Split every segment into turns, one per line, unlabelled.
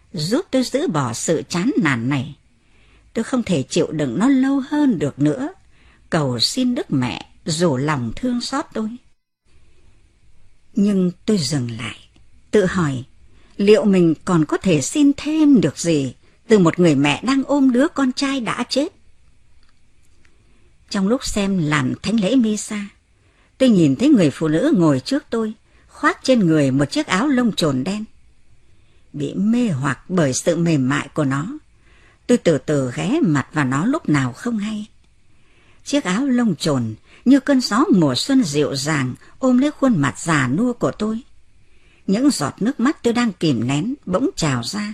giúp tôi giữ bỏ sự chán nản này. Tôi không thể chịu đựng nó lâu hơn được nữa. Cầu xin Đức Mẹ rủ lòng thương xót tôi. Nhưng tôi dừng lại, tự hỏi liệu mình còn có thể xin thêm được gì từ một người mẹ đang ôm đứa con trai đã chết. Trong lúc xem làm thánh lễ Misa, tôi nhìn thấy người phụ nữ ngồi trước tôi, khoác trên người một chiếc áo lông chồn đen. Bị mê hoặc bởi sự mềm mại của nó, tôi từ từ ghé mặt vào nó lúc nào không hay. Chiếc áo lông chồn như cơn gió mùa xuân dịu dàng ôm lấy khuôn mặt già nua của tôi. Những giọt nước mắt tôi đang kìm nén bỗng trào ra.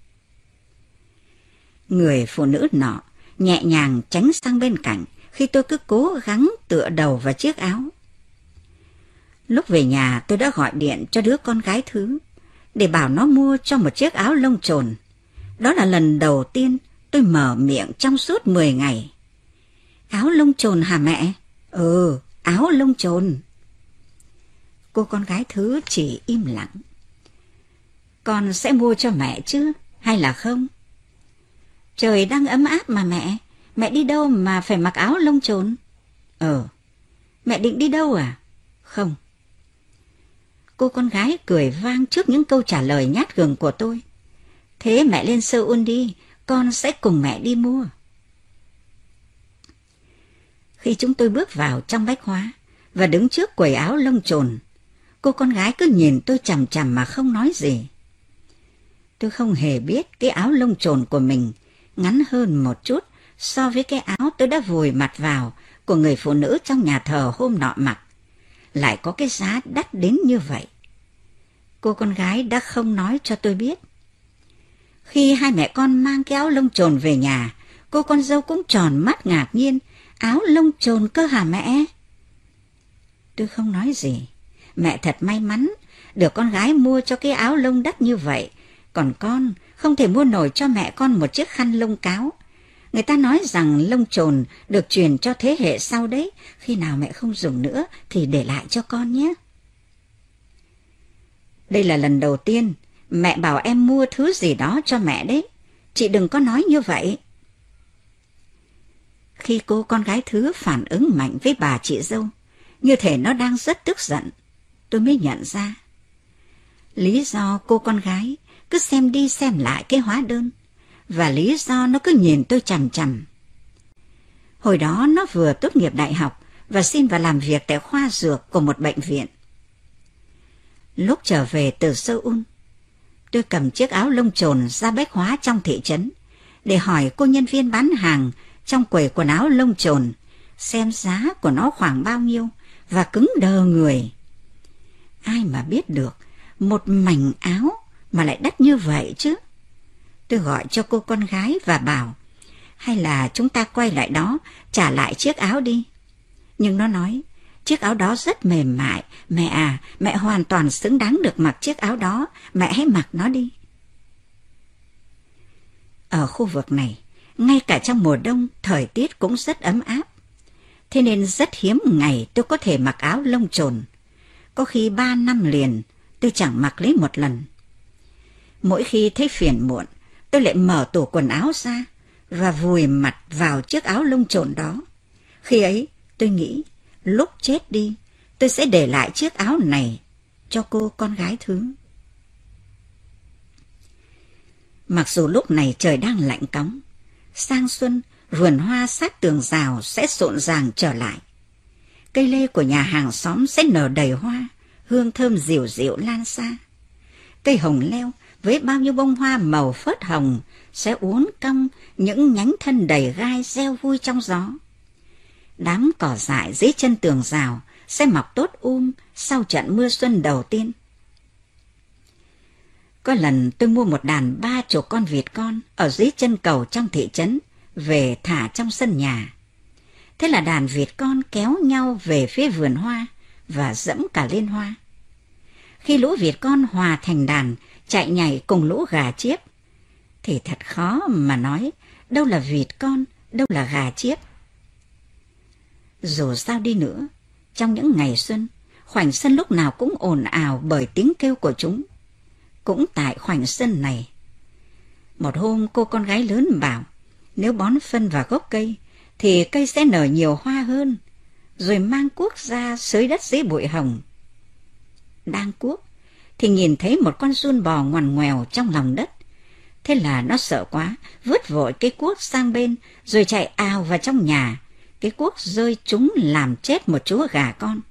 Người phụ nữ nọ nhẹ nhàng tránh sang bên cạnh khi tôi cứ cố gắng tựa đầu vào chiếc áo. Lúc về nhà tôi đã gọi điện cho đứa con gái thứ để bảo nó mua cho một chiếc áo lông chồn. Đó là lần đầu tiên tôi mở miệng trong suốt 10 ngày. Áo lông chồn hả mẹ? Ừ, áo lông chồn. Cô con gái thứ chỉ im lặng. Con sẽ mua cho mẹ chứ, hay là không? Trời đang ấm áp mà mẹ. Mẹ đi đâu mà phải mặc áo lông chồn? Mẹ định đi đâu à? Không. Cô con gái cười vang trước những câu trả lời nhát gừng của tôi. Thế mẹ lên Seoul đi, con sẽ cùng mẹ đi mua. Khi chúng tôi bước vào trong bách hóa và đứng trước quầy áo lông chồn, cô con gái cứ nhìn tôi chằm chằm mà không nói gì. Tôi không hề biết cái áo lông chồn của mình ngắn hơn một chút so với cái áo tôi đã vùi mặt vào của người phụ nữ trong nhà thờ hôm nọ mặc, lại có cái giá đắt đến như vậy. Cô con gái đã không nói cho tôi biết. Khi hai mẹ con mang cái áo lông chồn về nhà, cô con dâu cũng tròn mắt ngạc nhiên. Áo lông chồn cơ hả mẹ? Tôi không nói gì. Mẹ thật may mắn được con gái mua cho cái áo lông đắt như vậy, còn con không thể mua nổi cho mẹ con một chiếc khăn lông cáo. Người ta nói rằng lông chồn được truyền cho thế hệ sau đấy, khi nào mẹ không dùng nữa thì để lại cho con nhé. Đây là lần đầu tiên mẹ bảo em mua thứ gì đó cho mẹ đấy. Chị đừng có nói như vậy. Khi cô con gái thứ phản ứng mạnh với bà chị dâu, như thể nó đang rất tức giận, tôi mới nhận ra. Lý do cô con gái cứ xem đi xem lại cái hóa đơn, và lý do nó cứ nhìn tôi chằm chằm. Hồi đó nó vừa tốt nghiệp đại học và xin vào làm việc tại khoa dược của một bệnh viện. Lúc trở về từ Seoul, tôi cầm chiếc áo lông chồn ra bách hóa trong thị trấn để hỏi cô nhân viên bán hàng trong quầy quần áo lông chồn xem giá của nó khoảng bao nhiêu, và cứng đờ người. Ai mà biết được một mảnh áo mà lại đắt như vậy chứ. Tôi gọi cho cô con gái và bảo, hay là chúng ta quay lại đó trả lại chiếc áo đi. Nhưng nó nói, chiếc áo đó rất mềm mại. Mẹ à, mẹ hoàn toàn xứng đáng được mặc chiếc áo đó. Mẹ hãy mặc nó đi. Ở khu vực này, ngay cả trong mùa đông, thời tiết cũng rất ấm áp. Thế nên rất hiếm ngày tôi có thể mặc áo lông chồn. Có khi 3 năm liền, tôi chẳng mặc lấy một lần. Mỗi khi thấy phiền muộn, tôi lại mở tủ quần áo ra và vùi mặt vào chiếc áo lông chồn đó. Khi ấy, tôi nghĩ, lúc chết đi, tôi sẽ để lại chiếc áo này cho cô con gái thứ. Mặc dù lúc này trời đang lạnh cóng, sang xuân, vườn hoa sát tường rào sẽ rộn ràng trở lại. Cây lê của nhà hàng xóm sẽ nở đầy hoa, hương thơm dịu dịu lan xa. Cây hồng leo với bao nhiêu bông hoa màu phớt hồng sẽ uốn cong những nhánh thân đầy gai reo vui trong gió. Đám cỏ dại dưới chân tường rào sẽ mọc tốt sau trận mưa xuân đầu tiên. Có lần tôi mua một đàn 30 con vịt con ở dưới chân cầu trong thị trấn về thả trong sân nhà. Thế là đàn vịt con kéo nhau về phía vườn hoa và dẫm cả lên hoa. Khi lũ vịt con hòa thành đàn chạy nhảy cùng lũ gà chiếc, thì thật khó mà nói đâu là vịt con, đâu là gà chiếc. Dù sao đi nữa, trong những ngày xuân, khoảnh sân lúc nào cũng ồn ào bởi tiếng kêu của chúng. Cũng tại khoảnh sân này, Một hôm cô con gái lớn bảo, nếu bón phân vào gốc cây, thì cây sẽ nở nhiều hoa hơn, rồi mang cuốc ra xới đất dưới bụi hồng. Đang cuốc, thì nhìn thấy một con giun bò ngoằn ngoèo trong lòng đất. Thế là nó sợ quá, vứt vội cái cuốc sang bên, rồi chạy ào vào trong nhà. Cái cuốc rơi trúng làm chết một chú gà con.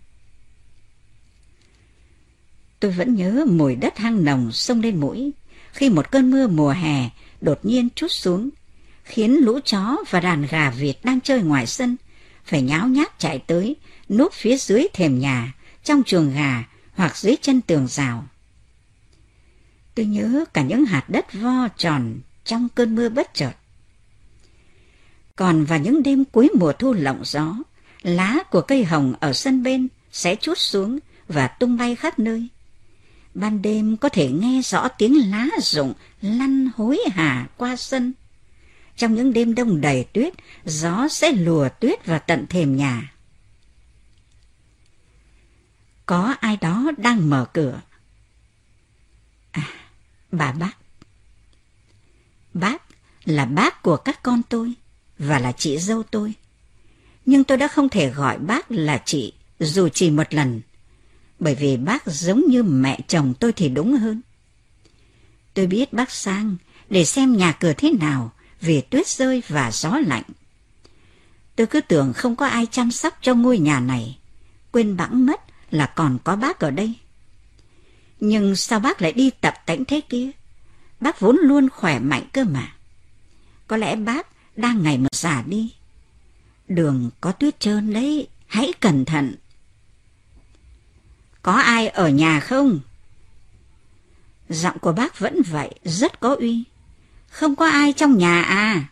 Tôi vẫn nhớ mùi đất hăng nồng xông lên mũi khi một cơn mưa mùa hè đột nhiên trút xuống, khiến lũ chó và đàn gà vịt đang chơi ngoài sân phải nháo nhác chạy tới, núp phía dưới thềm nhà, trong chuồng gà hoặc dưới chân tường rào. Tôi nhớ cả những hạt đất vo tròn trong cơn mưa bất chợt. Còn vào những đêm cuối mùa thu lộng gió, lá của cây hồng ở sân bên sẽ trút xuống và tung bay khắp nơi. Ban đêm có thể nghe rõ tiếng lá rụng lăn hối hả qua sân. Trong những đêm đông đầy tuyết, gió sẽ lùa tuyết vào tận thềm nhà. Có ai đó đang mở cửa. Bà bác. Bác là bác của các con tôi và là chị dâu tôi. Nhưng tôi đã không thể gọi bác là chị dù chỉ một lần, bởi vì bác giống như mẹ chồng tôi thì đúng hơn. Tôi biết bác sang để xem nhà cửa thế nào vì tuyết rơi và gió lạnh. Tôi cứ tưởng không có ai chăm sóc cho ngôi nhà này, quên bẵng mất là còn có bác ở đây. Nhưng sao bác lại đi tập tễnh thế kia? Bác vốn luôn khỏe mạnh cơ mà. Có lẽ bác đang ngày một già đi. Đường có tuyết trơn đấy, hãy cẩn thận. Có ai ở nhà không? Giọng của bác vẫn vậy, rất có uy. Không có ai trong nhà à?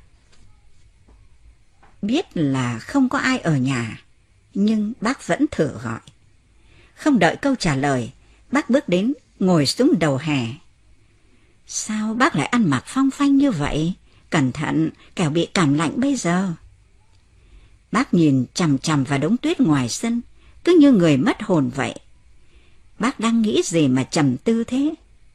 Biết là không có ai ở nhà, nhưng bác vẫn thử gọi. Không đợi câu trả lời, bác bước đến, ngồi xuống đầu hè. Sao bác lại ăn mặc phong phanh như vậy? Cẩn thận, kẻo bị cảm lạnh bây giờ. Bác nhìn chằm chằm vào đống tuyết ngoài sân, cứ như người mất hồn vậy. Bác đang nghĩ gì mà trầm tư thế?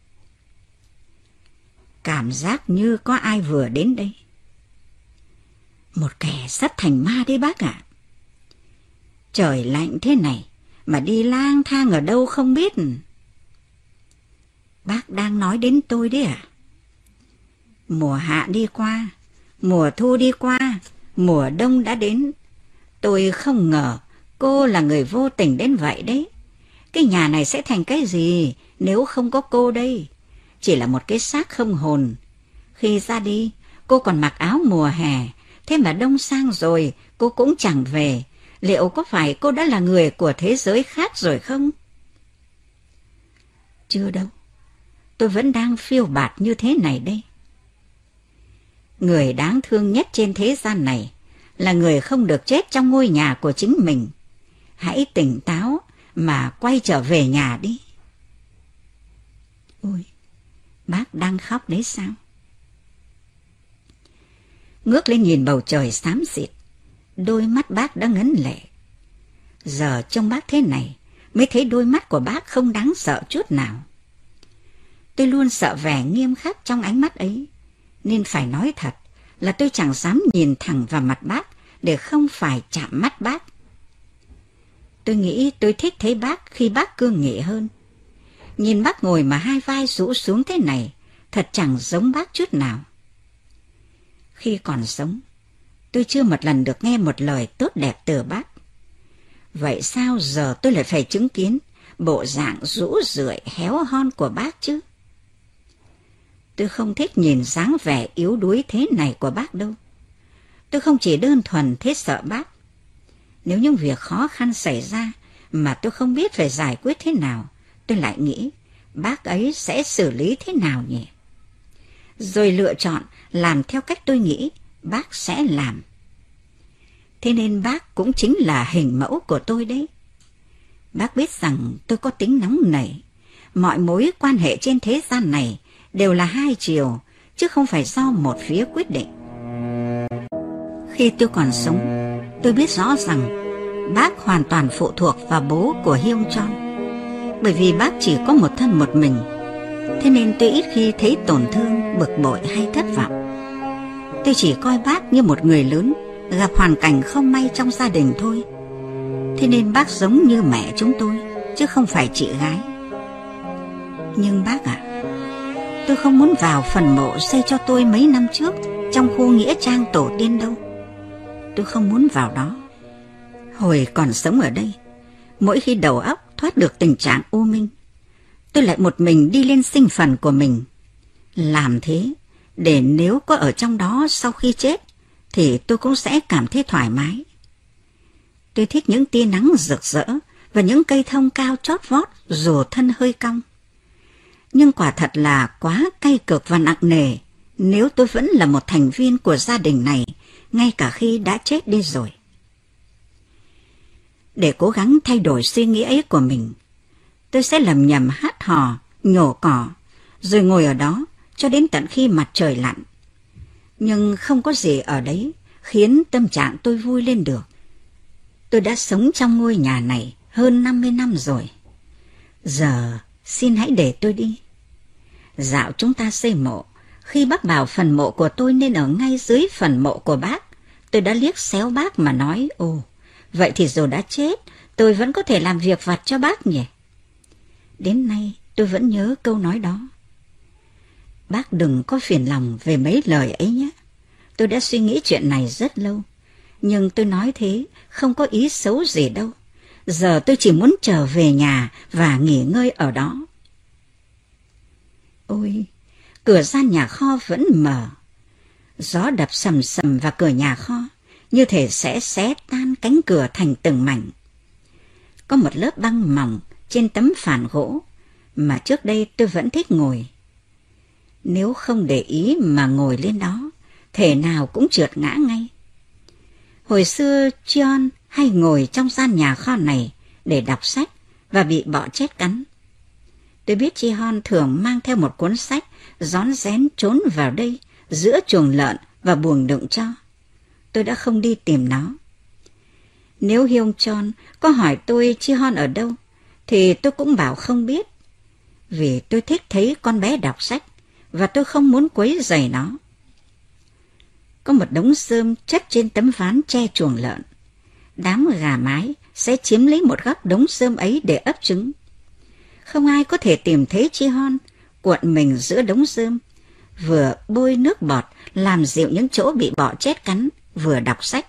Cảm giác như có ai vừa đến đây. Một kẻ sắp thành ma đấy bác ạ. Trời lạnh thế này mà đi lang thang ở đâu không biết. Bác đang nói đến tôi đấy à? Mùa hạ đi qua, mùa thu đi qua, mùa đông đã đến. Tôi không ngờ cô là người vô tình đến vậy đấy. Cái nhà này sẽ thành cái gì nếu không có cô đây? Chỉ là một cái xác không hồn. Khi ra đi, cô còn mặc áo mùa hè, thế mà đông sang rồi cô cũng chẳng về. Liệu có phải cô đã là người của thế giới khác rồi không? Chưa đâu, tôi vẫn đang phiêu bạt như thế này đây. Người đáng thương nhất trên thế gian này là người không được chết trong ngôi nhà của chính mình. Hãy tỉnh táo mà quay trở về nhà đi. Ôi, bác đang khóc đấy sao? Ngước lên nhìn bầu trời xám xịt, đôi mắt bác đã ngấn lệ. Giờ trông bác thế này mới thấy đôi mắt của bác không đáng sợ chút nào. Tôi luôn sợ vẻ nghiêm khắc trong ánh mắt ấy, nên phải nói thật là tôi chẳng dám nhìn thẳng vào mặt bác để không phải chạm mắt bác. Tôi nghĩ tôi thích thấy bác khi bác cương nghị hơn. Nhìn bác ngồi mà hai vai rũ xuống thế này, thật chẳng giống bác chút nào. Khi còn sống, tôi chưa một lần được nghe một lời tốt đẹp từ bác. Vậy sao giờ tôi lại phải chứng kiến bộ dạng rũ rượi héo hon của bác chứ? Tôi không thích nhìn dáng vẻ yếu đuối thế này của bác đâu. Tôi không chỉ đơn thuần thế sợ bác. Nếu những việc khó khăn xảy ra mà tôi không biết phải giải quyết thế nào, tôi lại nghĩ bác ấy sẽ xử lý thế nào nhỉ? Rồi lựa chọn làm theo cách tôi nghĩ bác sẽ làm. Thế nên bác cũng chính là hình mẫu của tôi đấy. Bác biết rằng tôi có tính nóng nảy. Mọi mối quan hệ trên thế gian này đều là hai chiều, chứ không phải do một phía quyết định. Khi tôi còn sống, tôi biết rõ rằng bác hoàn toàn phụ thuộc vào bố của Hyung Chon. Bởi vì bác chỉ có một thân một mình, Thế nên tôi ít khi thấy tổn thương, bực bội hay thất vọng. Tôi chỉ coi bác như một người lớn gặp hoàn cảnh không may trong gia đình thôi. Thế nên bác giống như mẹ chúng tôi, chứ không phải chị gái. Nhưng bác ạ, tôi không muốn vào phần mộ xây cho tôi mấy năm trước trong khu nghĩa trang tổ tiên đâu. Tôi không muốn vào đó. Hồi còn sống ở đây, mỗi khi đầu óc thoát được tình trạng u minh, tôi lại một mình đi lên sinh phần của mình. Làm thế để nếu có ở trong đó sau khi chết thì tôi cũng sẽ cảm thấy thoải mái. Tôi thích những tia nắng rực rỡ và những cây thông cao chót vót dù thân hơi cong. Nhưng quả thật là quá cay cực và nặng nề nếu tôi vẫn là một thành viên của gia đình này ngay cả khi đã chết đi rồi. Để cố gắng thay đổi suy nghĩ ấy của mình, tôi sẽ lầm nhầm hát hò, nhổ cỏ, rồi ngồi ở đó cho đến tận khi mặt trời lặn. Nhưng không có gì ở đấy khiến tâm trạng tôi vui lên được. Tôi đã sống trong ngôi nhà này hơn 50 năm rồi. Giờ xin hãy để tôi đi. Dạo chúng ta xây mộ, khi bác bảo phần mộ của tôi nên ở ngay dưới phần mộ của bác, tôi đã liếc xéo bác mà nói: ồ, vậy thì dù đã chết, tôi vẫn có thể làm việc vặt cho bác nhỉ? Đến nay tôi vẫn nhớ câu nói đó. Bác đừng có phiền lòng về mấy lời ấy nhé. Tôi đã suy nghĩ chuyện này rất lâu, nhưng tôi nói thế không có ý xấu gì đâu. Giờ tôi chỉ muốn trở về nhà và nghỉ ngơi ở đó. Ôi, cửa gian nhà kho vẫn mở. Gió đập sầm sầm vào cửa nhà kho, như thể sẽ xé tan cánh cửa thành từng mảnh. Có một lớp băng mỏng trên tấm phản gỗ mà trước đây tôi vẫn thích ngồi. Nếu không để ý mà ngồi lên đó, thể nào cũng trượt ngã ngay. Hồi xưa John hay ngồi trong gian nhà kho này để đọc sách và bị bọ chết cắn. Tôi biết chị Hon thường mang theo một cuốn sách, rón rén trốn vào đây giữa chuồng lợn và buồng đựng tro. Tôi đã không đi tìm nó. Nếu Hyung Chon có hỏi tôi chị Hon ở đâu, thì tôi cũng bảo không biết. Vì tôi thích thấy con bé đọc sách và tôi không muốn quấy rầy nó. Có một đống rơm chất trên tấm ván che chuồng lợn. Đám gà mái sẽ chiếm lấy một góc đống rơm ấy để ấp trứng. Không ai có thể tìm thấy chị Hon cuộn mình giữa đống rơm, vừa bôi nước bọt làm dịu những chỗ bị bọ chết cắn, vừa đọc sách.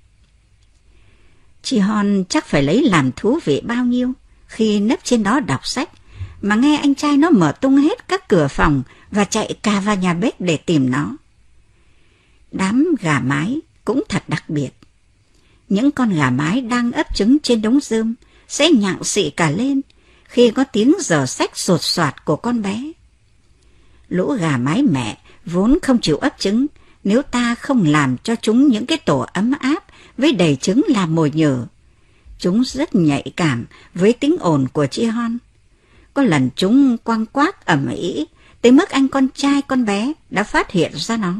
Chị Hon chắc phải lấy làm thú vị bao nhiêu khi nấp trên đó đọc sách, mà nghe anh trai nó mở tung hết các cửa phòng và chạy cả vào nhà bếp để tìm nó. Đám gà mái cũng thật đặc biệt. Những con gà mái đang ấp trứng trên đống rơm sẽ nhặng xị cả lên khi có tiếng giở xách sột soạt của con bé. Lũ gà mái mẹ vốn không chịu ấp trứng nếu ta không làm cho chúng những cái tổ ấm áp với đầy trứng làm mồi nhử. Chúng rất nhạy cảm với tiếng ồn của chị Hon. Có lần chúng quăng quác ầm ĩ tới mức anh con trai con bé đã phát hiện ra nó.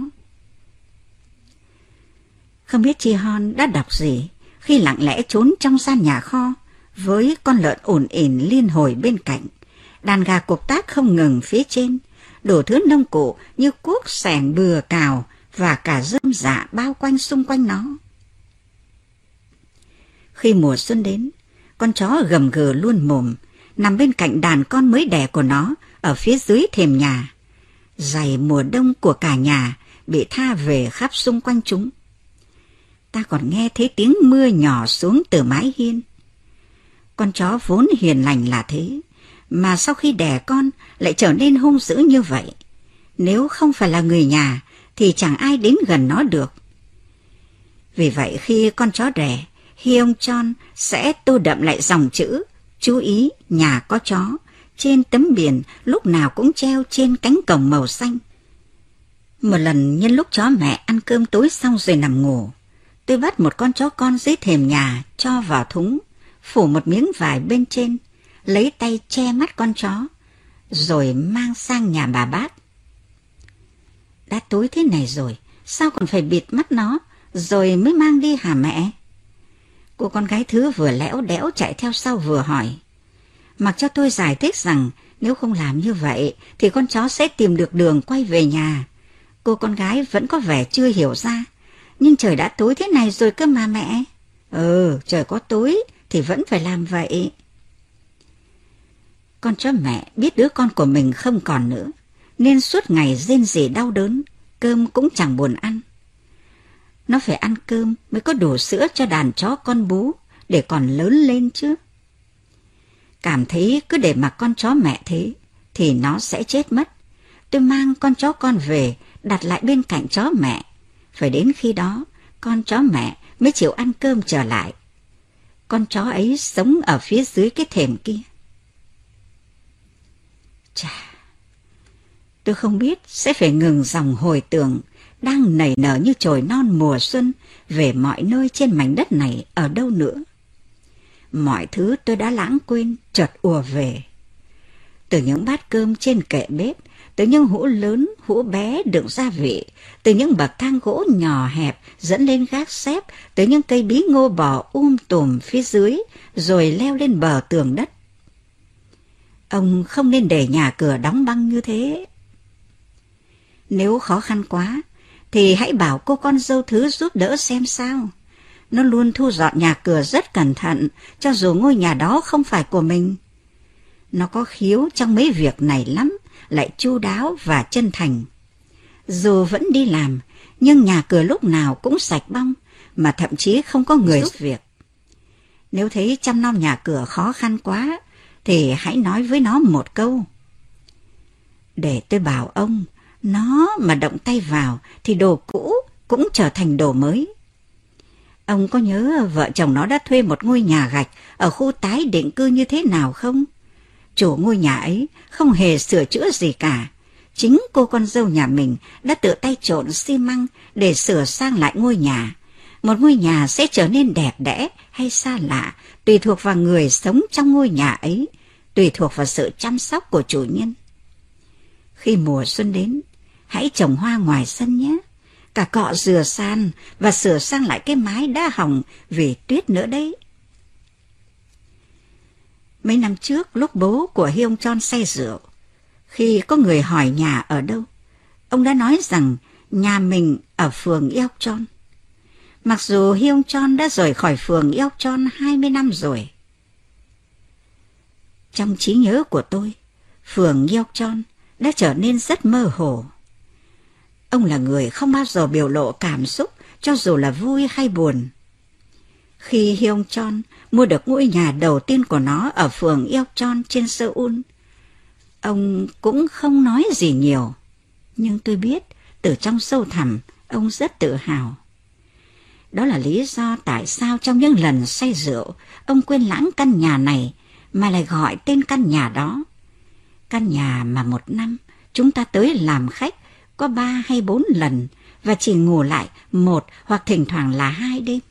Không biết chị Hon đã đọc gì khi lặng lẽ trốn trong gian nhà kho với con lợn ồn ỉn liên hồi bên cạnh, đàn gà cục tác không ngừng phía trên, đủ thứ nông cụ như cuốc, xẻng, bừa, cào và cả rơm rạ bao quanh xung quanh nó. Khi mùa xuân đến, con chó gầm gừ luôn mồm, nằm bên cạnh đàn con mới đẻ của nó ở phía dưới thềm nhà. Giày mùa đông của cả nhà bị tha về khắp xung quanh chúng. Ta còn nghe thấy tiếng mưa nhỏ xuống từ mái hiên. Con chó vốn hiền lành là thế, mà sau khi đẻ con lại trở nên hung dữ như vậy. Nếu không phải là người nhà thì chẳng ai đến gần nó được. Vì vậy khi con chó đẻ, Hyung Chon sẽ tô đậm lại dòng chữ chú ý nhà có chó trên tấm biển lúc nào cũng treo trên cánh cổng màu xanh. Một lần nhân lúc chó mẹ ăn cơm tối xong rồi nằm ngủ, tôi bắt một con chó con dưới thềm nhà cho vào thúng, phủ một miếng vải bên trên, lấy tay che mắt con chó, rồi mang sang nhà bà bác. Đã tối thế này rồi, sao còn phải bịt mắt nó, rồi mới mang đi hả mẹ? Cô con gái thứ vừa lẽo đẽo chạy theo sau vừa hỏi. Mặc cho tôi giải thích rằng Nếu không làm như vậy thì con chó sẽ tìm được đường quay về nhà. Cô con gái vẫn có vẻ chưa hiểu ra. Nhưng trời đã tối thế này rồi cơ mà mẹ. Trời có tối thì vẫn phải làm vậy. Con chó mẹ biết đứa con của mình không còn nữa, nên suốt ngày rên rỉ đau đớn, cơm cũng chẳng buồn ăn. Nó phải ăn cơm mới có đủ sữa cho đàn chó con bú để còn lớn lên chứ. Cảm thấy cứ để mặc con chó mẹ thế thì nó sẽ chết mất. Tôi mang con chó con về đặt lại bên cạnh chó mẹ. Phải đến khi đó con chó mẹ mới chịu ăn cơm trở lại. Con chó ấy sống ở phía dưới cái thềm kia. Chà, tôi không biết sẽ phải ngừng dòng hồi tưởng đang nảy nở như chồi non mùa xuân về mọi nơi trên mảnh đất này ở đâu nữa. Mọi thứ tôi đã lãng quên chợt ùa về. Từ những bát cơm trên kệ bếp, từ những hũ lớn, hũ bé đựng gia vị, từ những bậc thang gỗ nhỏ hẹp dẫn lên gác xếp, từ những cây bí ngô bò tùm phía dưới, rồi leo lên bờ tường đất. Ông không nên để nhà cửa đóng băng như thế. Nếu khó khăn quá, thì hãy bảo cô con dâu Thứ giúp đỡ xem sao. Nó luôn thu dọn nhà cửa rất cẩn thận, cho dù ngôi nhà đó không phải của mình. Nó có khiếu trong mấy việc này lắm, lại chu đáo và chân thành. Dù vẫn đi làm, nhưng nhà cửa lúc nào cũng sạch bong, mà thậm chí không có người giúp việc. Nếu thấy chăm nom nhà cửa khó khăn quá, thì hãy nói với nó một câu. Để tôi bảo ông, nó mà động tay vào thì đồ cũ cũng trở thành đồ mới. Ông có nhớ vợ chồng nó đã thuê một ngôi nhà gạch ở khu tái định cư như thế nào không? Chủ ngôi nhà ấy không hề sửa chữa gì cả. Chính cô con dâu nhà mình đã tự tay trộn xi măng để sửa sang lại ngôi nhà. Một ngôi nhà sẽ trở nên đẹp đẽ hay xa lạ, tùy thuộc vào người sống trong ngôi nhà ấy, tùy thuộc vào sự chăm sóc của chủ nhân. Khi mùa xuân đến, hãy trồng hoa ngoài sân nhé. Cả cọ rửa sàn và sửa sang lại cái mái đã hỏng vì tuyết nữa đấy. Mấy năm trước, lúc bố của Hyung Chon say rượu, khi có người hỏi nhà ở đâu, ông đã nói rằng nhà mình ở phường Yeokchon. Mặc dù Hyung Chon đã rời khỏi phường Yeokchon 20 năm rồi. Trong trí nhớ của tôi, phường Yeokchon đã trở nên rất mơ hồ. Ông là người không bao giờ biểu lộ cảm xúc, cho dù là vui hay buồn. Khi Hyung Chon mua được ngôi nhà đầu tiên của nó ở phường Yeokchon trên Seoul, ông cũng không nói gì nhiều. Nhưng tôi biết, từ trong sâu thẳm, ông rất tự hào. Đó là lý do tại sao trong những lần say rượu, ông quên lãng căn nhà này, mà lại gọi tên căn nhà đó. Căn nhà mà một năm chúng ta tới làm khách có 3 hay 4 lần và chỉ ngủ lại 1 hoặc thỉnh thoảng là 2 đêm.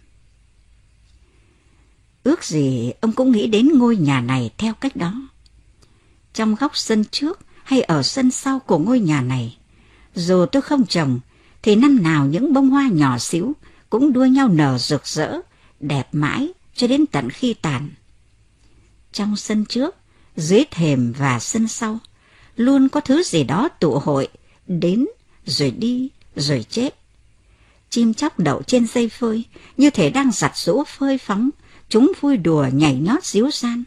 Ước gì ông cũng nghĩ đến ngôi nhà này theo cách đó. Trong góc sân trước hay ở sân sau của ngôi nhà này, dù tôi không trồng, thì năm nào những bông hoa nhỏ xíu cũng đua nhau nở rực rỡ, đẹp mãi cho đến tận khi tàn. Trong sân trước, dưới thềm và sân sau, luôn có thứ gì đó tụ hội, đến rồi đi rồi chết. Chim chóc đậu trên dây phơi, như thể đang giặt giũ phơi phóng, chúng vui đùa nhảy nhót díu dăn.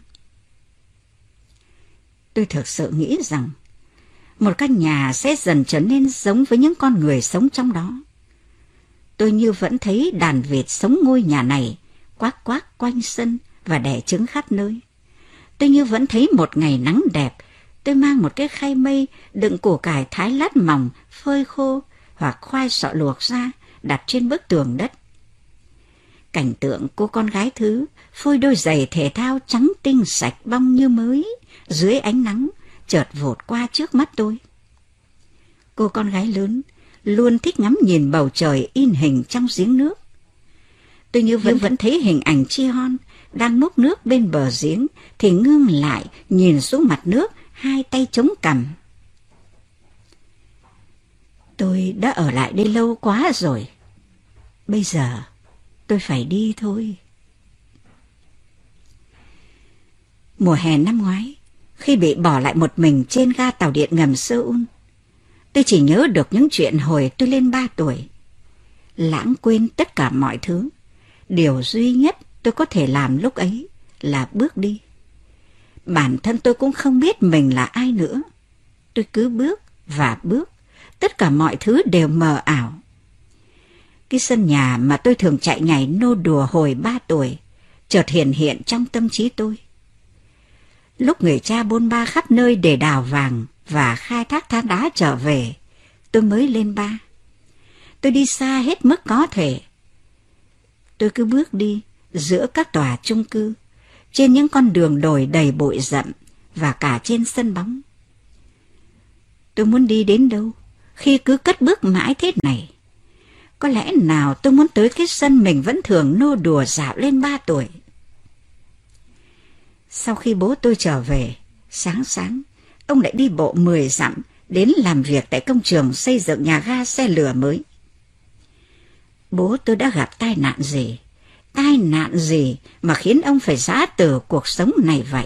Tôi thực sự nghĩ rằng một căn nhà sẽ dần trở nên giống với những con người sống trong đó. Tôi như vẫn thấy đàn vịt sống ngôi nhà này, quác quác quanh sân và đẻ trứng khắp nơi. Tôi như vẫn thấy một ngày nắng đẹp, tôi mang một cái khay mây đựng củ cải thái lát mỏng, phơi khô hoặc khoai sọ luộc ra, đặt trên bức tường đất. Cảnh tượng cô con gái Thứ phôi đôi giày thể thao trắng tinh sạch bong như mới dưới ánh nắng chợt vụt qua trước mắt tôi. Cô con gái lớn luôn thích ngắm nhìn bầu trời in hình trong giếng nước. Tôi như vẫn thấy hình ảnh Ji-hon đang múc nước bên bờ giếng thì ngưng lại nhìn xuống mặt nước, hai tay chống cằm. Tôi đã ở lại đây lâu quá rồi. Bây giờ tôi phải đi thôi. Mùa hè năm ngoái, khi bị bỏ lại một mình trên ga tàu điện ngầm Seoul. Tôi chỉ nhớ được những chuyện hồi tôi lên 3 tuổi. Lãng quên tất cả mọi thứ. Điều duy nhất tôi có thể làm lúc ấy là bước đi. Bản thân tôi cũng không biết mình là ai nữa. Tôi cứ bước và bước. Tất cả mọi thứ đều mờ ảo. Cái sân nhà mà tôi thường chạy nhảy nô đùa hồi 3 tuổi chợt hiện trong tâm trí tôi. Lúc người cha bôn ba khắp nơi để đào vàng và khai thác than đá trở về, tôi mới lên 3. Tôi đi xa hết mức có thể. Tôi cứ bước đi giữa các tòa chung cư, trên những con đường đồi đầy bụi rậm và cả trên sân bóng. Tôi muốn đi đến đâu khi cứ cất bước mãi thế này? Có lẽ nào tôi muốn tới cái sân mình vẫn thường nô đùa dạo lên 3 tuổi. Sau khi bố tôi trở về, sáng ông lại đi bộ 10 dặm đến làm việc tại công trường xây dựng nhà ga xe lửa mới. Bố tôi đã gặp tai nạn gì mà khiến ông phải giã từ cuộc sống này vậy?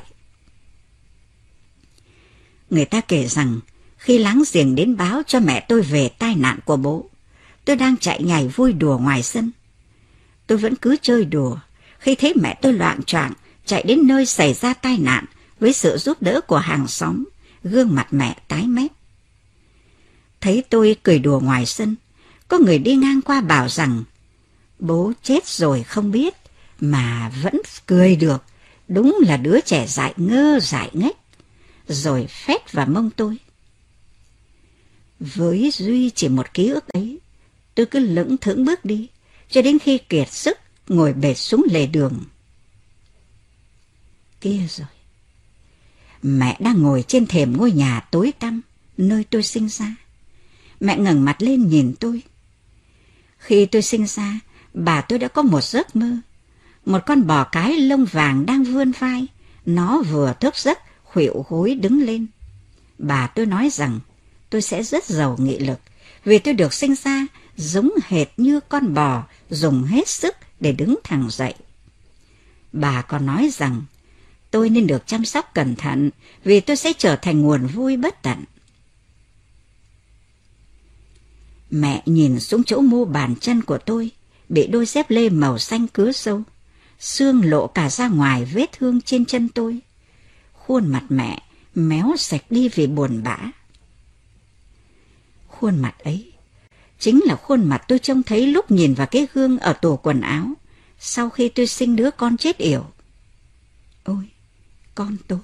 Người ta kể rằng khi láng giềng đến báo cho mẹ tôi về tai nạn của bố, tôi đang chạy nhảy vui đùa ngoài sân. Tôi vẫn cứ chơi đùa khi thấy mẹ tôi loạng choạng chạy đến nơi xảy ra tai nạn với sự giúp đỡ của hàng xóm. Gương mặt mẹ tái mét. Thấy tôi cười đùa ngoài sân, có người đi ngang qua bảo rằng bố chết rồi không biết mà vẫn cười được, đúng là đứa trẻ dại ngơ dại ngách, rồi phét vào mông tôi. Với duy chỉ một ký ức ấy, tôi cứ lững thững bước đi cho đến khi kiệt sức ngồi bệt xuống lề đường. Kia rồi, mẹ đang ngồi trên thềm ngôi nhà tối tăm nơi tôi sinh ra. Mẹ ngẩng mặt lên nhìn tôi. Khi tôi sinh ra, bà tôi đã có một giấc mơ. Một con bò cái lông vàng đang vươn vai. Nó vừa thức giấc, khuỵu gối đứng lên. Bà tôi nói rằng tôi sẽ rất giàu nghị lực vì tôi được sinh ra giống hệt như con bò dùng hết sức để đứng thẳng dậy. Bà còn nói rằng tôi nên được chăm sóc cẩn thận vì tôi sẽ trở thành nguồn vui bất tận. Mẹ nhìn xuống chỗ mu bàn chân của tôi, bị đôi dép lê màu xanh cứa sâu, xương lộ cả ra ngoài vết thương trên chân tôi. Khuôn mặt mẹ méo sạch đi vì buồn bã. Khuôn mặt ấy chính là khuôn mặt tôi trông thấy lúc nhìn vào cái gương ở tủ quần áo sau khi tôi sinh đứa con chết yểu. Ôi, con tôi!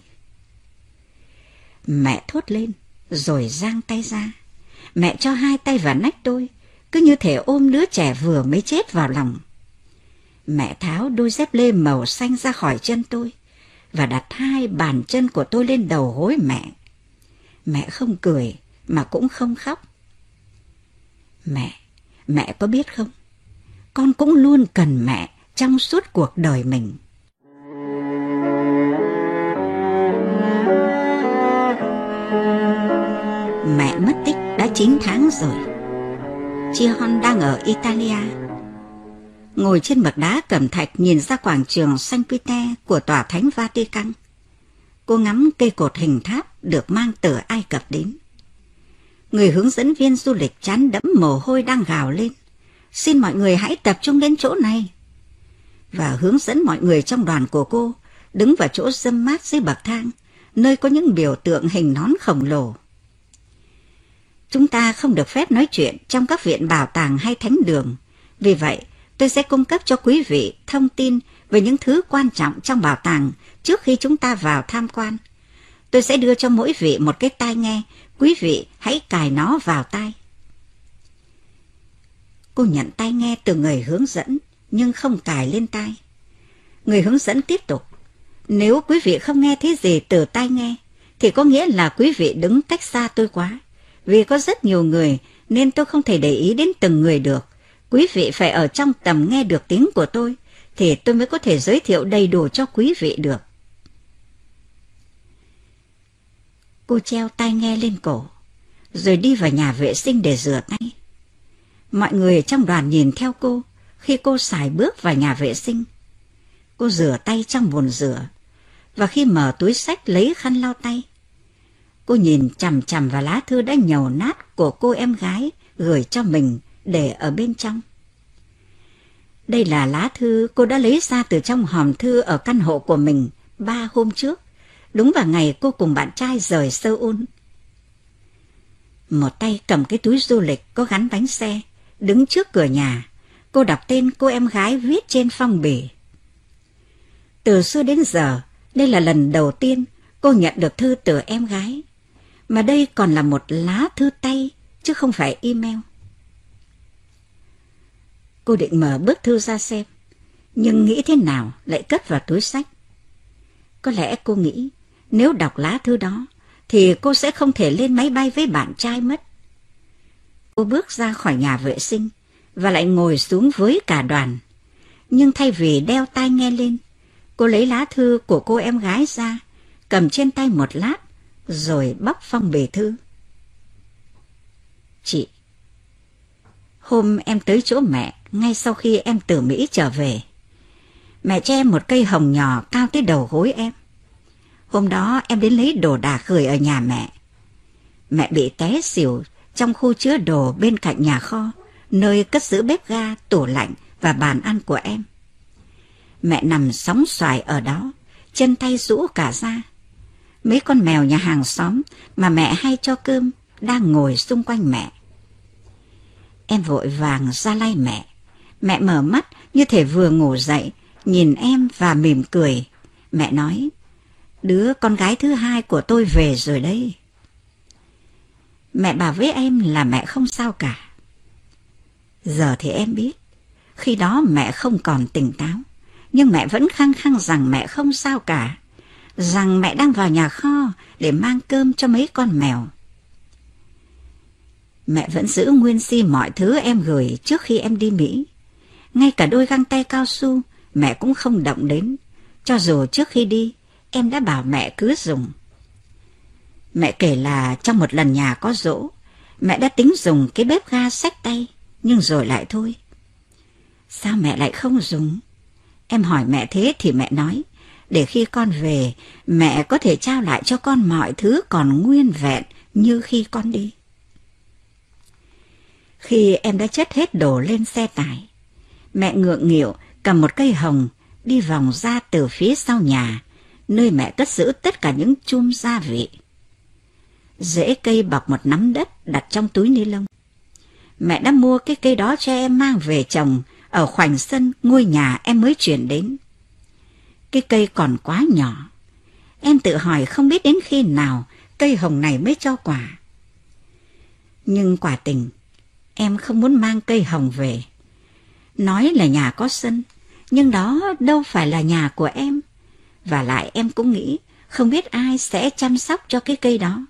Mẹ thốt lên rồi giang tay ra. Mẹ cho 2 tay vào nách tôi, cứ như thể ôm đứa trẻ vừa mới chết vào lòng. Mẹ tháo đôi dép lê màu xanh ra khỏi chân tôi và đặt 2 bàn chân của tôi lên đầu gối mẹ. Mẹ không cười mà cũng không khóc. Mẹ có biết không? Con cũng luôn cần mẹ trong suốt cuộc đời mình. Mẹ mất tích đã 9 tháng rồi. Chị Hon đang ở Italia. Ngồi trên bậc đá cẩm thạch nhìn ra quảng trường San Peter của tòa thánh Vatican. Cô ngắm cây cột hình tháp được mang từ Ai Cập đến. Người hướng dẫn viên du lịch trán đẫm mồ hôi đang gào lên: xin mọi người hãy tập trung đến chỗ này. Và hướng dẫn mọi người trong đoàn của cô đứng vào chỗ râm mát dưới bậc thang, nơi có những biểu tượng hình nón khổng lồ. Chúng ta không được phép nói chuyện trong các viện bảo tàng hay thánh đường. Vì vậy, tôi sẽ cung cấp cho quý vị thông tin về những thứ quan trọng trong bảo tàng trước khi chúng ta vào tham quan. Tôi sẽ đưa cho mỗi vị một cái tai nghe. Quý vị hãy cài nó vào tai. Cô nhận tai nghe từ người hướng dẫn, nhưng không cài lên tai. Người hướng dẫn tiếp tục: nếu quý vị không nghe thấy gì từ tai nghe, thì có nghĩa là quý vị đứng cách xa tôi quá. Vì có rất nhiều người nên tôi không thể để ý đến từng người được. Quý vị phải ở trong tầm nghe được tiếng của tôi, thì tôi mới có thể giới thiệu đầy đủ cho quý vị được. Cô treo tai nghe lên cổ, rồi đi vào nhà vệ sinh để rửa tay. Mọi người trong đoàn nhìn theo cô khi cô sải bước vào nhà vệ sinh. Cô rửa tay trong bồn rửa, và khi mở túi xách lấy khăn lau tay, cô nhìn chằm chằm vào lá thư đã nhầu nát của cô em gái gửi cho mình để ở bên trong. Đây là lá thư cô đã lấy ra từ trong hòm thư ở căn hộ của mình 3 hôm trước, đúng vào ngày cô cùng bạn trai rời Seoul. Một tay cầm cái túi du lịch có gắn bánh xe, đứng trước cửa nhà, cô đọc tên cô em gái viết trên phong bì. Từ xưa đến giờ, đây là lần đầu tiên cô nhận được thư từ em gái, mà đây còn là một lá thư tay chứ không phải email. Cô định mở bức thư ra xem, nhưng nghĩ thế nào lại cất vào túi xách. Có lẽ cô nghĩ nếu đọc lá thư đó thì cô sẽ không thể lên máy bay với bạn trai mất. Cô bước ra khỏi nhà vệ sinh và lại ngồi xuống với cả đoàn. Nhưng thay vì đeo tai nghe lên, cô lấy lá thư của cô em gái ra, cầm trên tay một lát, rồi bóc phong bì thư. Chị, hôm em tới chỗ mẹ ngay sau khi em từ Mỹ trở về. Mẹ cho em một cây hồng nhỏ cao tới đầu gối em. Hôm đó em đến lấy đồ đạc gửi ở nhà mẹ. Mẹ bị té xỉu trong khu chứa đồ bên cạnh nhà kho, nơi cất giữ bếp ga, tủ lạnh và bàn ăn của em. Mẹ nằm sóng xoài ở đó, chân tay rũ cả ra. Mấy con mèo nhà hàng xóm mà mẹ hay cho cơm đang ngồi xung quanh mẹ. Em vội vàng ra lay mẹ. Mẹ mở mắt như thể vừa ngủ dậy, nhìn em và mỉm cười. Mẹ nói, đứa con gái thứ hai của tôi về rồi đây. Mẹ bảo với em là mẹ không sao cả. Giờ thì em biết, khi đó mẹ không còn tỉnh táo, nhưng mẹ vẫn khăng khăng rằng mẹ không sao cả, rằng mẹ đang vào nhà kho để mang cơm cho mấy con mèo. Mẹ vẫn giữ nguyên si mọi thứ em gửi trước khi em đi Mỹ. Ngay cả đôi găng tay cao su mẹ cũng không động đến, cho dù trước khi đi em đã bảo mẹ cứ dùng. Mẹ kể là trong một lần nhà có giỗ, mẹ đã tính dùng cái bếp ga xách tay, nhưng rồi lại thôi. Sao mẹ lại không dùng? Em hỏi mẹ thế thì mẹ nói, để khi con về, mẹ có thể trao lại cho con mọi thứ còn nguyên vẹn như khi con đi. Khi em đã chất hết đồ lên xe tải, mẹ ngượng nghịu cầm một cây hồng đi vòng ra từ phía sau nhà, nơi mẹ cất giữ tất cả những chum gia vị. Rễ cây bọc một nắm đất đặt trong túi ni lông. Mẹ đã mua cái cây đó cho em mang về trồng ở khoảnh sân ngôi nhà em mới chuyển đến. Cái cây còn quá nhỏ. Em tự hỏi không biết đến khi nào cây hồng này mới cho quả. Nhưng quả tình, em không muốn mang cây hồng về. Nói là nhà có sân, nhưng đó đâu phải là nhà của em. Và lại em cũng nghĩ không biết ai sẽ chăm sóc cho cái cây đó.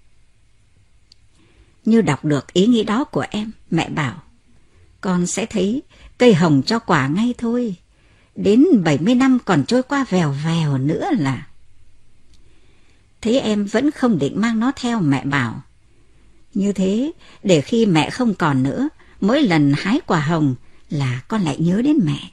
Như đọc được ý nghĩ đó của em, mẹ bảo, con sẽ thấy cây hồng cho quả ngay thôi. Đến 70 năm còn trôi qua vèo vèo nữa là. Thấy em vẫn không định mang nó theo, mẹ bảo, như thế để khi mẹ không còn nữa, mỗi lần hái quả hồng là con lại nhớ đến mẹ.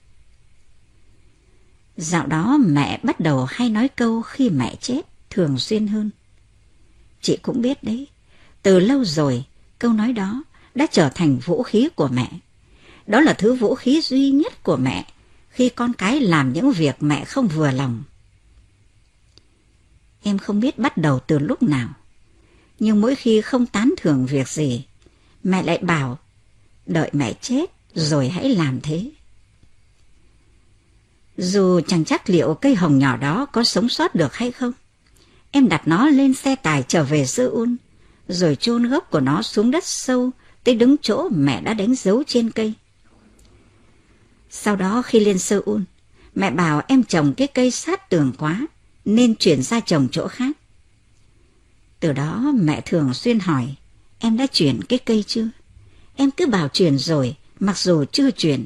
Dạo đó mẹ bắt đầu hay nói câu khi mẹ chết thường xuyên hơn. Chị cũng biết đấy, từ lâu rồi câu nói đó đã trở thành vũ khí của mẹ. Đó là thứ vũ khí duy nhất của mẹ khi con cái làm những việc mẹ không vừa lòng. Em không biết bắt đầu từ lúc nào, nhưng mỗi khi không tán thưởng việc gì, mẹ lại bảo, đợi mẹ chết rồi hãy làm thế. Dù chẳng chắc liệu cây hồng nhỏ đó có sống sót được hay không, em đặt nó lên xe tải trở về Seoul, rồi chôn gốc của nó xuống đất sâu tới đúng chỗ mẹ đã đánh dấu trên cây. Sau đó khi lên Seoul, mẹ bảo em trồng cái cây sát tường quá, nên chuyển ra trồng chỗ khác. Từ đó mẹ thường xuyên hỏi, em đã chuyển cái cây chưa? Em cứ bảo chuyển rồi, mặc dù chưa chuyển.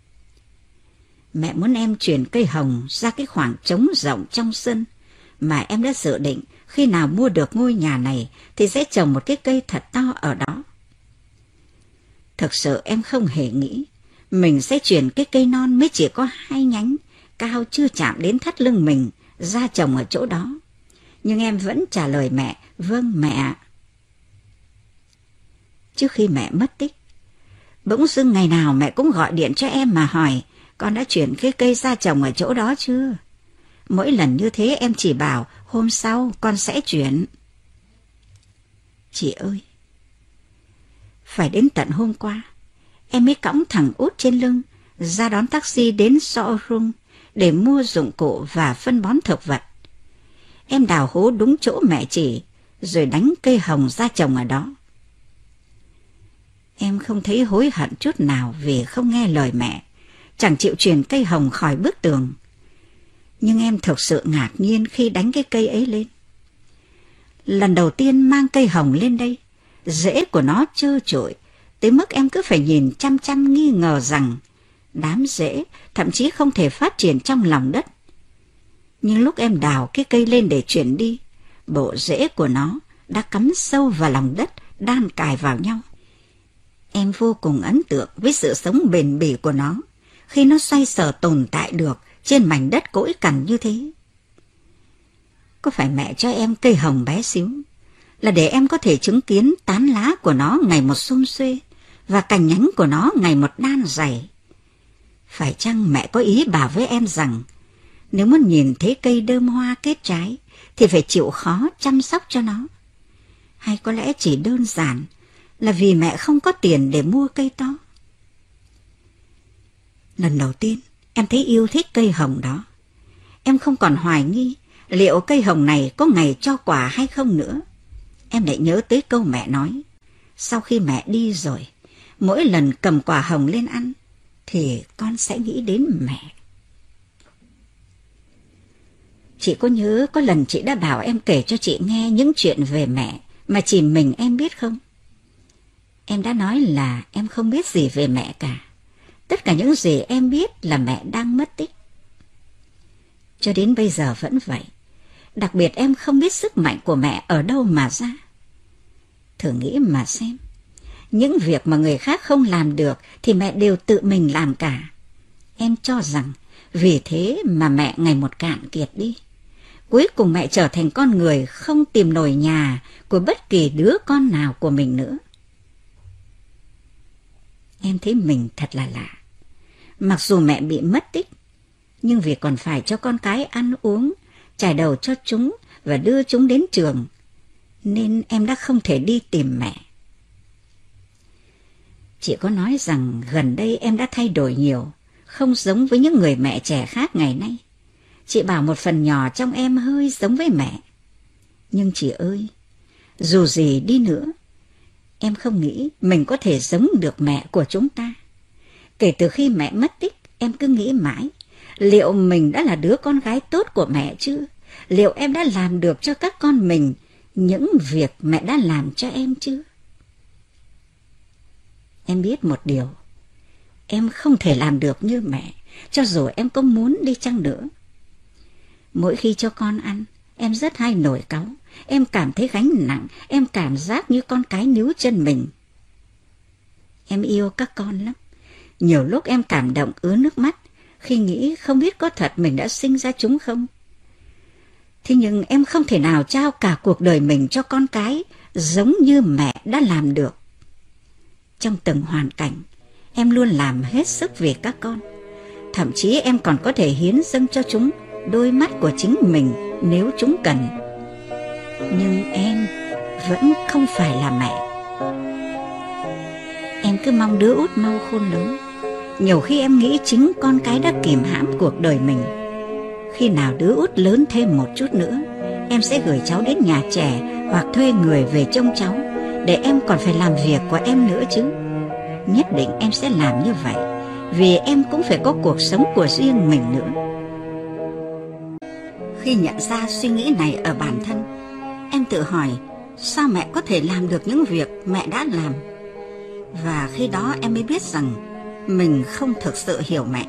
Mẹ muốn em chuyển cây hồng ra cái khoảng trống rộng trong sân, mà em đã dự định khi nào mua được ngôi nhà này thì sẽ trồng một cái cây thật to ở đó. Thực sự em không hề nghĩ mình sẽ chuyển cái cây non mới chỉ có 2 nhánh, cao chưa chạm đến thắt lưng mình, ra chồng ở chỗ đó. Nhưng em vẫn trả lời mẹ, vâng mẹ. Trước khi mẹ mất tích, bỗng dưng ngày nào mẹ cũng gọi điện cho em mà hỏi con đã chuyển cái cây ra trồng ở chỗ đó chưa. Mỗi lần như thế em chỉ bảo hôm sau con sẽ chuyển. Chị ơi, phải đến tận hôm qua em mới cõng thằng út trên lưng ra đón taxi đến showroom để mua dụng cụ và phân bón thực vật. Em đào hố đúng chỗ mẹ chỉ, rồi đánh cây hồng ra trồng ở đó. Em không thấy hối hận chút nào vì không nghe lời mẹ, chẳng chịu chuyển cây hồng khỏi bức tường. Nhưng em thực sự ngạc nhiên khi đánh cái cây ấy lên. Lần đầu tiên mang cây hồng lên đây, rễ của nó trơ trụi, tới mức em cứ phải nhìn chăm chăm nghi ngờ rằng đám rễ thậm chí không thể phát triển trong lòng đất. Nhưng lúc em đào cái cây lên để chuyển đi, bộ rễ của nó đã cắm sâu vào lòng đất, đan cài vào nhau. Em vô cùng ấn tượng với sự sống bền bỉ của nó khi nó xoay sở tồn tại được trên mảnh đất cỗi cằn như thế. Có phải mẹ cho em cây hồng bé xíu là để em có thể chứng kiến tán lá của nó ngày một sum xuê và cành nhánh của nó ngày một đan dày? Phải chăng mẹ có ý bảo với em rằng nếu muốn nhìn thấy cây đơm hoa kết trái thì phải chịu khó chăm sóc cho nó? Hay có lẽ chỉ đơn giản là vì mẹ không có tiền để mua cây to? Lần đầu tiên em thấy yêu thích cây hồng đó, em không còn hoài nghi liệu cây hồng này có ngày cho quả hay không nữa. Em lại nhớ tới câu mẹ nói, sau khi mẹ đi rồi, mỗi lần cầm quả hồng lên ăn thì con sẽ nghĩ đến mẹ. Chị có nhớ có lần chị đã bảo em kể cho chị nghe những chuyện về mẹ mà chỉ mình em biết không? Em đã nói là em không biết gì về mẹ cả. Tất cả những gì em biết là mẹ đang mất tích. Cho đến bây giờ vẫn vậy. Đặc biệt em không biết sức mạnh của mẹ ở đâu mà ra. Thử nghĩ mà xem. Những việc mà người khác không làm được thì mẹ đều tự mình làm cả. Em cho rằng vì thế mà mẹ ngày một cạn kiệt đi. Cuối cùng mẹ trở thành con người không tìm nổi nhà của bất kỳ đứa con nào của mình nữa. Em thấy mình thật là lạ. Mặc dù mẹ bị mất tích, nhưng vì còn phải cho con cái ăn uống, trải đầu cho chúng và đưa chúng đến trường, nên em đã không thể đi tìm mẹ. Chị có nói rằng gần đây em đã thay đổi nhiều, không giống với những người mẹ trẻ khác ngày nay. Chị bảo một phần nhỏ trong em hơi giống với mẹ. Nhưng chị ơi, dù gì đi nữa, em không nghĩ mình có thể giống được mẹ của chúng ta. Kể từ khi mẹ mất tích, em cứ nghĩ mãi, liệu mình đã là đứa con gái tốt của mẹ chứ? Liệu em đã làm được cho các con mình những việc mẹ đã làm cho em chứ? Em biết một điều, em không thể làm được như mẹ, cho dù em có muốn đi chăng nữa. Mỗi khi cho con ăn, em rất hay nổi cáu. Em cảm thấy gánh nặng, em cảm giác như con cái níu chân mình. Em yêu các con lắm. Nhiều lúc em cảm động ứa nước mắt khi nghĩ không biết có thật mình đã sinh ra chúng không. Thế nhưng em không thể nào trao cả cuộc đời mình cho con cái giống như mẹ đã làm được. Trong từng hoàn cảnh, em luôn làm hết sức vì các con. Thậm chí em còn có thể hiến dâng cho chúng đôi mắt của chính mình nếu chúng cần. Nhưng em vẫn không phải là mẹ. Em cứ mong đứa út mau khôn lớn. Nhiều khi em nghĩ chính con cái đã kìm hãm cuộc đời mình. Khi nào đứa út lớn thêm một chút nữa, em sẽ gửi cháu đến nhà trẻ hoặc thuê người về trông cháu, để em còn phải làm việc của em nữa chứ. Nhất định em sẽ làm như vậy, vì em cũng phải có cuộc sống của riêng mình nữa. Khi nhận ra suy nghĩ này ở bản thân, em tự hỏi sao mẹ có thể làm được những việc mẹ đã làm. Và khi đó em mới biết rằng mình không thực sự hiểu mẹ.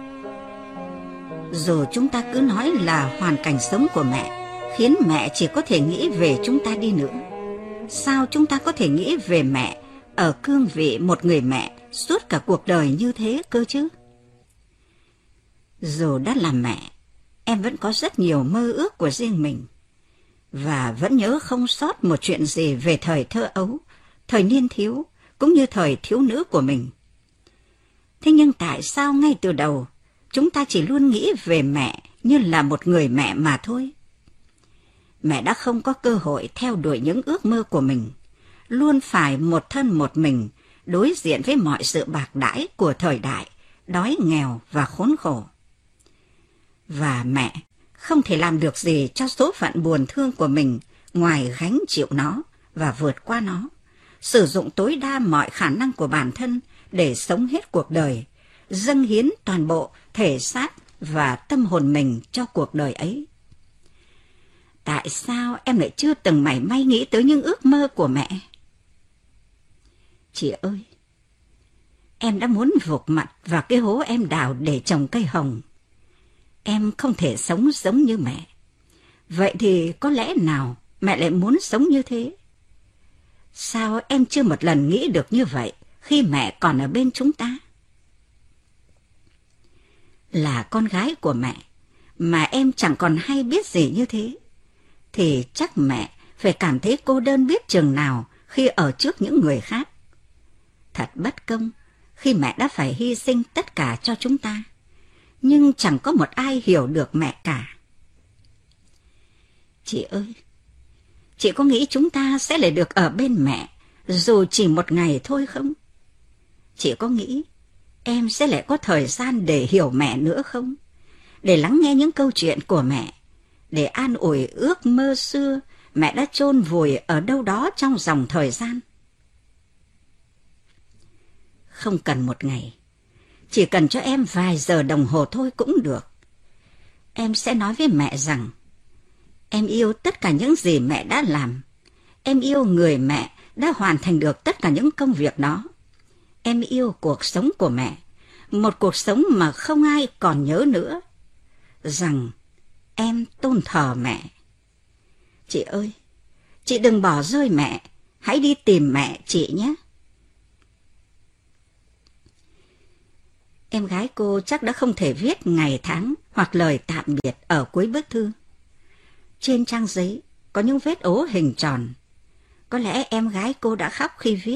Dù chúng ta cứ nói là hoàn cảnh sống của mẹ khiến mẹ chỉ có thể nghĩ về chúng ta đi nữa, sao chúng ta có thể nghĩ về mẹ ở cương vị một người mẹ suốt cả cuộc đời như thế cơ chứ? Dù đã là mẹ, em vẫn có rất nhiều mơ ước của riêng mình, và vẫn nhớ không sót một chuyện gì về thời thơ ấu, thời niên thiếu, cũng như thời thiếu nữ của mình. Thế nhưng tại sao ngay từ đầu, chúng ta chỉ luôn nghĩ về mẹ như là một người mẹ mà thôi? Mẹ đã không có cơ hội theo đuổi những ước mơ của mình, luôn phải một thân một mình, đối diện với mọi sự bạc đãi của thời đại, đói nghèo và khốn khổ. Và mẹ không thể làm được gì cho số phận buồn thương của mình ngoài gánh chịu nó và vượt qua nó, sử dụng tối đa mọi khả năng của bản thân để sống hết cuộc đời, dâng hiến toàn bộ thể xác và tâm hồn mình cho cuộc đời ấy. Tại sao em lại chưa từng mảy may nghĩ tới những ước mơ của mẹ? Chị ơi, em đã muốn vụt mặt vào cái hố em đào để trồng cây hồng. Em không thể sống giống như mẹ. Vậy thì có lẽ nào mẹ lại muốn sống như thế? Sao em chưa một lần nghĩ được như vậy khi mẹ còn ở bên chúng ta? Là con gái của mẹ mà em chẳng còn hay biết gì như thế, thì chắc mẹ phải cảm thấy cô đơn biết chừng nào khi ở trước những người khác. Thật bất công khi mẹ đã phải hy sinh tất cả cho chúng ta, nhưng chẳng có một ai hiểu được mẹ cả. Chị ơi, chị có nghĩ chúng ta sẽ lại được ở bên mẹ dù chỉ một ngày thôi không? Chị có nghĩ em sẽ lại có thời gian để hiểu mẹ nữa không? Để lắng nghe những câu chuyện của mẹ, để an ủi ước mơ xưa mẹ đã chôn vùi ở đâu đó trong dòng thời gian. Không cần một ngày, chỉ cần cho em vài giờ đồng hồ thôi cũng được. Em sẽ nói với mẹ rằng em yêu tất cả những gì mẹ đã làm. Em yêu người mẹ đã hoàn thành được tất cả những công việc đó. Em yêu cuộc sống của mẹ, một cuộc sống mà không ai còn nhớ nữa. Rằng em tôn thờ mẹ. Chị ơi, chị đừng bỏ rơi mẹ, hãy đi tìm mẹ chị nhé. Em gái cô chắc đã không thể viết ngày tháng hoặc lời tạm biệt ở cuối bức thư. Trên trang giấy có những vết ố hình tròn. Có lẽ em gái cô đã khóc khi viết.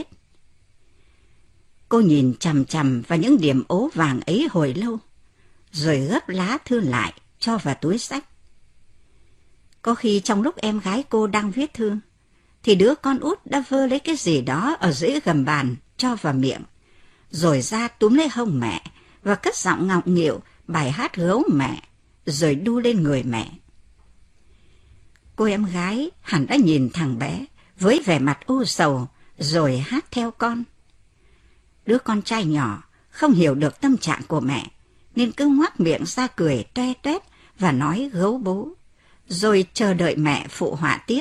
Cô nhìn chằm chằm vào những điểm ố vàng ấy hồi lâu, rồi gấp lá thư lại cho vào túi xách. Có khi trong lúc em gái cô đang viết thư, thì đứa con út đã vơ lấy cái gì đó ở dưới gầm bàn cho vào miệng, rồi ra túm lấy hông mẹ và cất giọng ngọng nghịu bài hát gấu mẹ, rồi đu lên người mẹ. Cô em gái hẳn đã nhìn thằng bé với vẻ mặt u sầu, rồi hát theo con. Đứa con trai nhỏ không hiểu được tâm trạng của mẹ, nên cứ ngoác miệng ra cười toe toét và nói gấu bố, rồi chờ đợi mẹ phụ họa tiếp.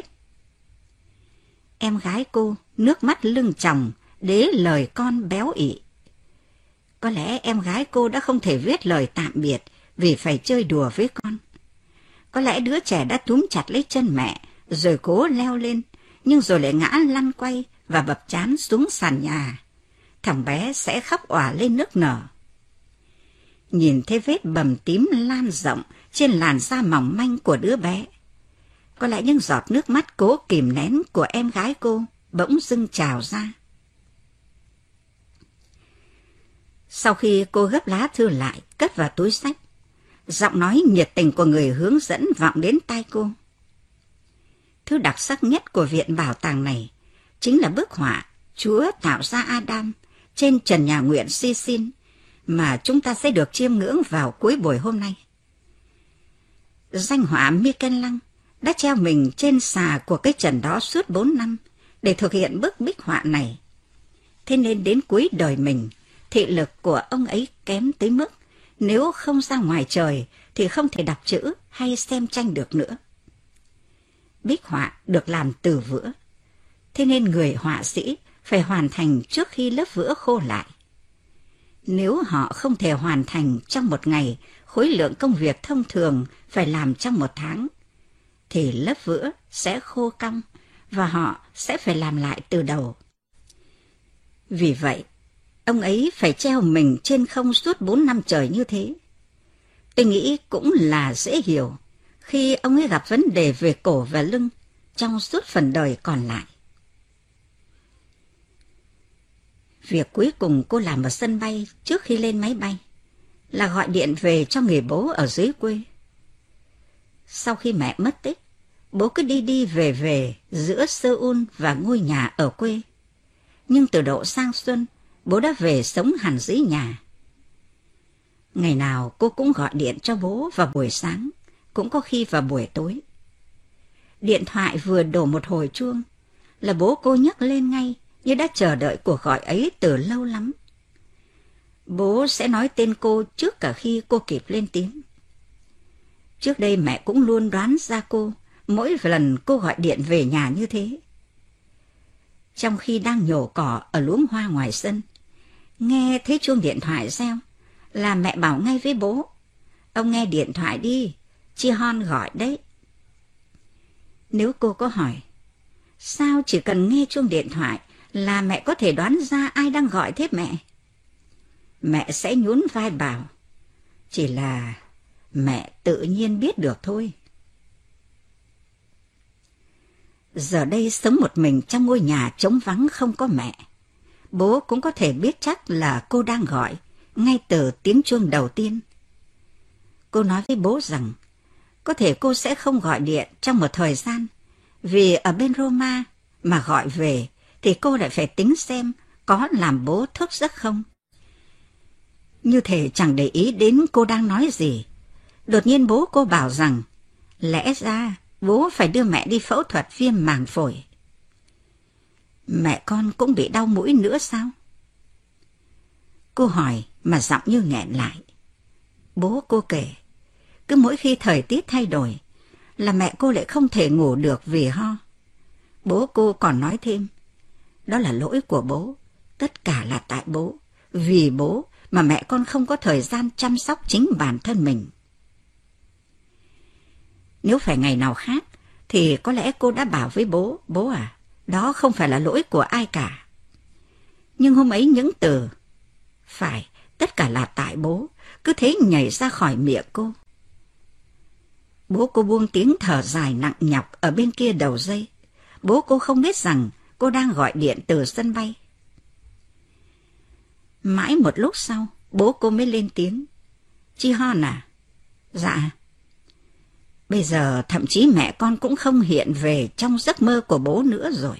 Em gái cô nước mắt lưng tròng đế lời con béo ị. Có lẽ em gái cô đã không thể viết lời tạm biệt vì phải chơi đùa với con. Có lẽ đứa trẻ đã túm chặt lấy chân mẹ rồi cố leo lên, nhưng rồi lại ngã lăn quay và bập trán xuống sàn nhà. Thằng bé sẽ khóc òa lên nức nở. Nhìn thấy vết bầm tím lan rộng trên làn da mỏng manh của đứa bé, có lẽ những giọt nước mắt cố kìm nén của em gái cô bỗng dưng trào ra. Sau khi cô gấp lá thư lại, cất vào túi xách, giọng nói nhiệt tình của người hướng dẫn vọng đến tai cô. Thứ đặc sắc nhất của viện bảo tàng này chính là bức họa Chúa tạo ra Adam trên trần nhà nguyện Sicin mà chúng ta sẽ được chiêm ngưỡng vào cuối buổi hôm nay. Danh họa Michelangelo đã treo mình trên xà của cái trần đó suốt 4 năm để thực hiện bức bích họa này. Thế nên đến cuối đời mình, thị lực của ông ấy kém tới mức nếu không ra ngoài trời thì không thể đọc chữ hay xem tranh được nữa. Bích họa được làm từ vữa, thế nên người họa sĩ phải hoàn thành trước khi lớp vữa khô lại. Nếu họ không thể hoàn thành trong một ngày khối lượng công việc thông thường phải làm trong 1 tháng, thì lớp vữa sẽ khô cong và họ sẽ phải làm lại từ đầu. Vì vậy, ông ấy phải treo mình trên không suốt 4 năm trời như thế. Tôi nghĩ cũng là dễ hiểu khi ông ấy gặp vấn đề về cổ và lưng trong suốt phần đời còn lại. Việc cuối cùng cô làm ở sân bay trước khi lên máy bay là gọi điện về cho người bố ở dưới quê. Sau khi mẹ mất tích, bố cứ đi đi về về giữa Seoul và ngôi nhà ở quê. Nhưng từ độ sang xuân, bố đã về sống hẳn dưới nhà. Ngày nào cô cũng gọi điện cho bố vào buổi sáng, cũng có khi vào buổi tối. Điện thoại vừa đổ một hồi chuông là bố cô nhấc lên ngay, như đã chờ đợi cuộc gọi ấy từ lâu lắm. Bố sẽ nói tên cô trước cả khi cô kịp lên tiếng. Trước đây mẹ cũng luôn đoán ra cô mỗi lần cô gọi điện về nhà như thế. Trong khi đang nhổ cỏ ở luống hoa ngoài sân, nghe thấy chuông điện thoại reo là mẹ bảo ngay với bố: "Ông nghe điện thoại đi, chị Hon gọi đấy." Nếu cô có hỏi, sao chỉ cần nghe chuông điện thoại là mẹ có thể đoán ra ai đang gọi thế mẹ? Mẹ sẽ nhún vai bảo, chỉ là mẹ tự nhiên biết được thôi. Giờ đây sống một mình trong ngôi nhà trống vắng không có mẹ, bố cũng có thể biết chắc là cô đang gọi ngay từ tiếng chuông đầu tiên. Cô nói với bố rằng có thể cô sẽ không gọi điện trong một thời gian, vì ở bên Roma mà gọi về thì cô lại phải tính xem có làm bố thức giấc không. Như thể chẳng để ý đến cô đang nói gì. Đột nhiên bố cô bảo rằng lẽ ra bố phải đưa mẹ đi phẫu thuật viêm màng phổi. Mẹ con cũng bị đau mũi nữa sao? Cô hỏi mà giọng như nghẹn lại. Bố cô kể, cứ mỗi khi thời tiết thay đổi là mẹ cô lại không thể ngủ được vì ho. Bố cô còn nói thêm, đó là lỗi của bố, tất cả là tại bố, vì bố mà mẹ con không có thời gian chăm sóc chính bản thân mình. Nếu phải ngày nào khác thì có lẽ cô đã bảo với bố, bố à, đó không phải là lỗi của ai cả. Nhưng hôm ấy những từ phải, tất cả là tại bố, cứ thế nhảy ra khỏi miệng cô. Bố cô buông tiếng thở dài nặng nhọc ở bên kia đầu dây. Bố cô không biết rằng cô đang gọi điện từ sân bay. Mãi một lúc sau, bố cô mới lên tiếng. Chị Hon à? Dạ. Bây giờ thậm chí mẹ con cũng không hiện về trong giấc mơ của bố nữa rồi.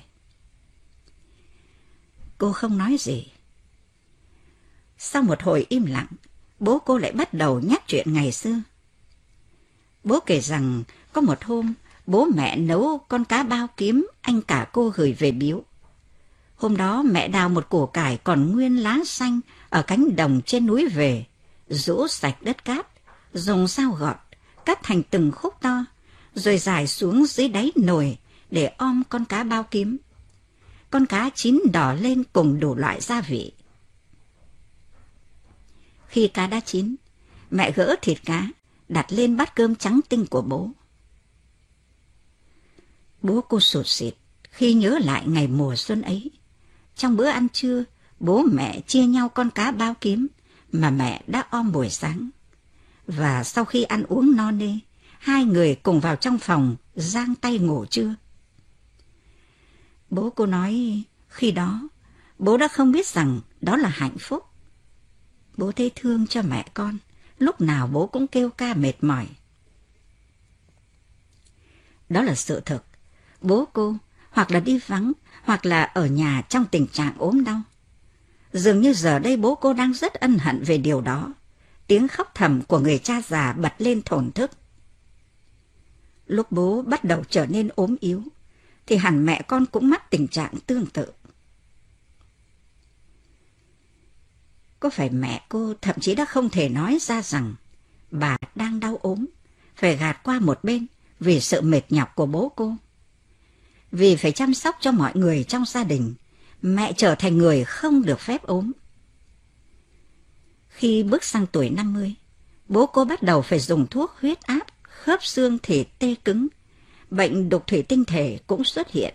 Cô không nói gì. Sau một hồi im lặng, bố cô lại bắt đầu nhắc chuyện ngày xưa. Bố kể rằng có một hôm, bố mẹ nấu con cá bao kiếm anh cả cô gửi về biếu. Hôm đó mẹ đào một củ cải còn nguyên lá xanh ở cánh đồng trên núi về, rũ sạch đất cát, dùng dao gọt, cắt thành từng khúc to, rồi rải xuống dưới đáy nồi để om con cá bao kiếm. Con cá chín đỏ lên cùng đủ loại gia vị. Khi cá đã chín, mẹ gỡ thịt cá, đặt lên bát cơm trắng tinh của bố. Bố cô sụt sịt khi nhớ lại ngày mùa xuân ấy. Trong bữa ăn trưa, bố mẹ chia nhau con cá bao kiếm mà mẹ đã om buổi sáng. Và sau khi ăn uống no nê, hai người cùng vào trong phòng giang tay ngủ trưa. Bố cô nói khi đó, bố đã không biết rằng đó là hạnh phúc. Bố thấy thương cho mẹ con, lúc nào bố cũng kêu ca mệt mỏi. Đó là sự thực. Bố cô hoặc là đi vắng, hoặc là ở nhà trong tình trạng ốm đau. Dường như giờ đây bố cô đang rất ân hận về điều đó. Tiếng khóc thầm của người cha già bật lên thổn thức. Lúc bố bắt đầu trở nên ốm yếu, thì hẳn mẹ con cũng mắc tình trạng tương tự. Có phải mẹ cô thậm chí đã không thể nói ra rằng bà đang đau ốm, phải gạt qua một bên vì sự mệt nhọc của bố cô? Vì phải chăm sóc cho mọi người trong gia đình, mẹ trở thành người không được phép ốm. Khi bước sang tuổi 50, bố cô bắt đầu phải dùng thuốc huyết áp, khớp xương thì tê cứng, bệnh đục thủy tinh thể cũng xuất hiện.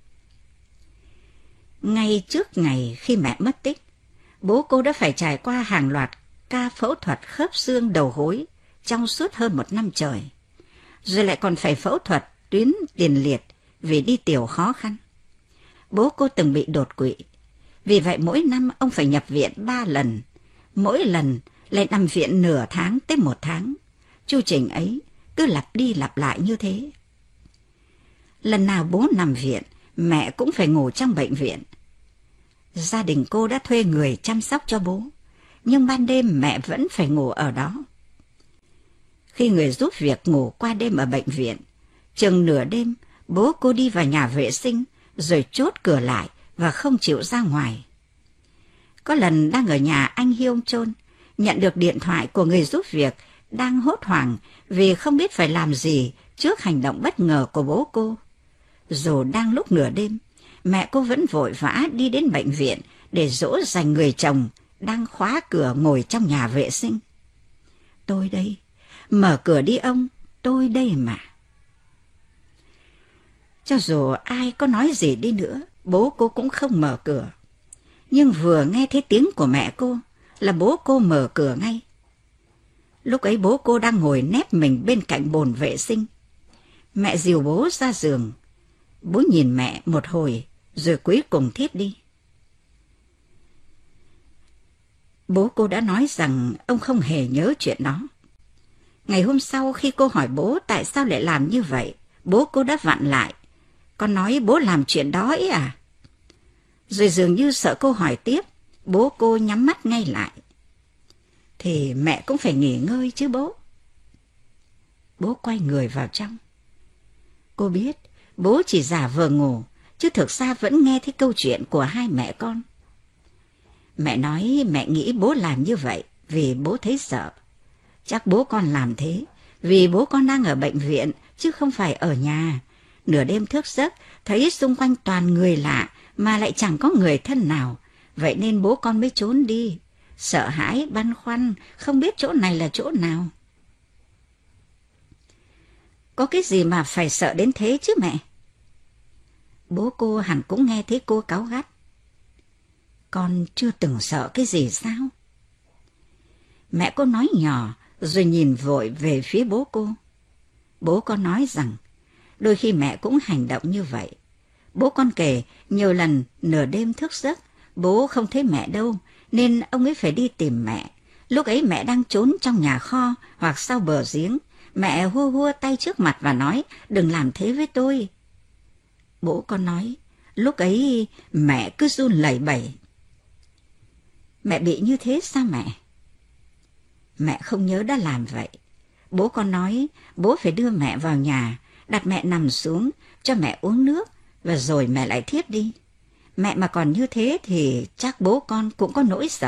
Ngay trước ngày khi mẹ mất tích, bố cô đã phải trải qua hàng loạt ca phẫu thuật khớp xương đầu gối trong suốt hơn 1 năm trời. Rồi lại còn phải phẫu thuật tuyến tiền liệt vì đi tiểu khó khăn. Bố cô từng bị đột quỵ. Vì vậy mỗi năm ông phải nhập viện 3 lần. Mỗi lần lại nằm viện nửa tháng tới 1 tháng. Chu trình ấy cứ lặp đi lặp lại như thế. Lần nào bố nằm viện, mẹ cũng phải ngủ trong bệnh viện. Gia đình cô đã thuê người chăm sóc cho bố, nhưng ban đêm mẹ vẫn phải ngủ ở đó. Khi người giúp việc ngủ qua đêm ở bệnh viện, chừng nửa đêm, bố cô đi vào nhà vệ sinh rồi chốt cửa lại và không chịu ra ngoài. Có lần đang ở nhà anh Hyung Chol, nhận được điện thoại của người giúp việc đang hốt hoảng vì không biết phải làm gì trước hành động bất ngờ của bố cô. Dù đang lúc nửa đêm, mẹ cô vẫn vội vã đi đến bệnh viện để dỗ dành người chồng đang khóa cửa ngồi trong nhà vệ sinh. Tôi đây, mở cửa đi ông, tôi đây mà. Cho dù ai có nói gì đi nữa, bố cô cũng không mở cửa. Nhưng vừa nghe thấy tiếng của mẹ cô là bố cô mở cửa ngay. Lúc ấy bố cô đang ngồi nép mình bên cạnh bồn vệ sinh. Mẹ dìu bố ra giường. Bố nhìn mẹ một hồi rồi cuối cùng thiếp đi. Bố cô đã nói rằng ông không hề nhớ chuyện đó. Ngày hôm sau khi cô hỏi bố tại sao lại làm như vậy, bố cô đã vặn lại. Con nói bố làm chuyện đó ấy à? Rồi dường như sợ cô hỏi tiếp, bố cô nhắm mắt ngay lại. Thì mẹ cũng phải nghỉ ngơi chứ bố. Bố quay người vào trong. Cô biết bố chỉ giả vờ ngủ, chứ thực ra vẫn nghe thấy câu chuyện của hai mẹ con. Mẹ nói mẹ nghĩ bố làm như vậy vì bố thấy sợ. Chắc bố con làm thế vì bố con đang ở bệnh viện chứ không phải ở nhà. Nửa đêm thức giấc thấy xung quanh toàn người lạ mà lại chẳng có người thân nào. Vậy nên bố con mới trốn đi. Sợ hãi, băn khoăn, không biết chỗ này là chỗ nào. Có cái gì mà phải sợ đến thế chứ mẹ? Bố cô hẳn cũng nghe thấy cô cáu gắt. Con chưa từng sợ cái gì sao? Mẹ cô nói nhỏ rồi nhìn vội về phía bố cô. Bố con nói rằng đôi khi mẹ cũng hành động như vậy. Bố con kể nhiều lần nửa đêm thức giấc, bố không thấy mẹ đâu, nên ông ấy phải đi tìm mẹ. Lúc ấy mẹ đang trốn trong nhà kho hoặc sau bờ giếng. Mẹ hua hua tay trước mặt và nói, đừng làm thế với tôi. Bố con nói, lúc ấy mẹ cứ run lẩy bẩy. Mẹ bị như thế sao mẹ? Mẹ không nhớ đã làm vậy. Bố con nói, bố phải đưa mẹ vào nhà, đặt mẹ nằm xuống, cho mẹ uống nước, và rồi mẹ lại thiếp đi. Mẹ mà còn như thế thì chắc bố con cũng có nỗi sợ.